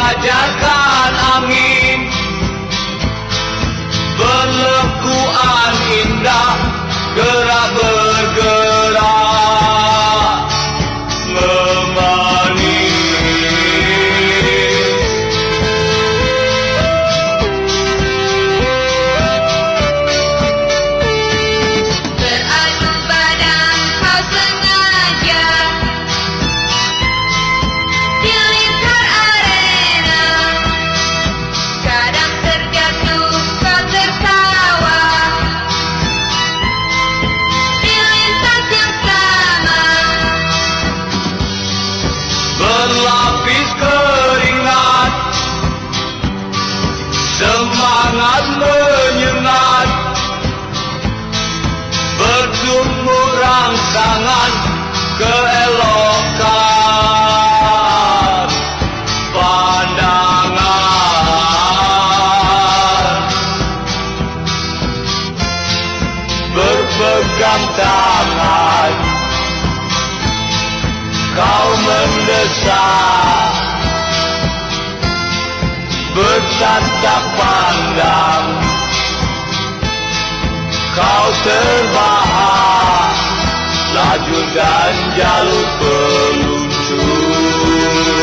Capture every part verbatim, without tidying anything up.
menjajakan angin, berlekuan indah, gerak bergerak memani. Beradu badan kau sengaja di lingkar arena, kadang terjatuh kau tertawa di lintas yang sama. Berlapis keringat, semangat menyengat, bertumbuh rangsangan keelokan pandangan. Berpegang tangan, kau mendesak, bertatap pandang, kau terbahak, laju dan jalur peluncur.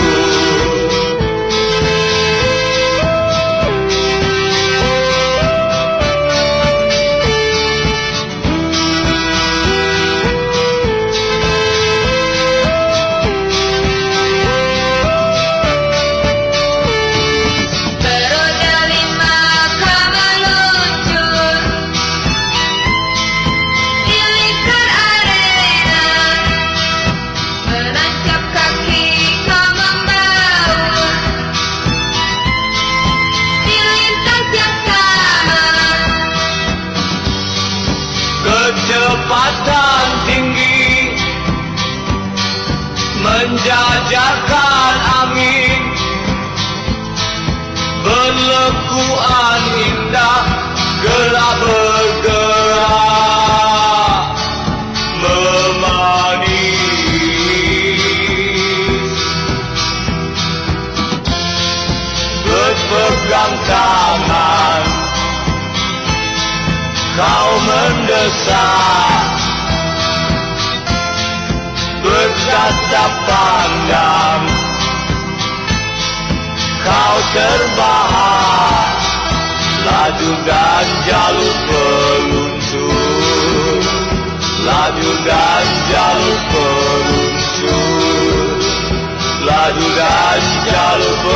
Beroda lima kau meluncur di lingkar arena, menancap kaki kau membaur di lintas yang sama. Kecepatan tinggi, menjajakan angin, berlekuan indah, gerak bergerak memani. Berpegang tangan, kau mendesak, bertatap pandang, kau terbahak, laju dan jalur peluncur, laju dan jalur peluncur, laju dan jalur peluncur.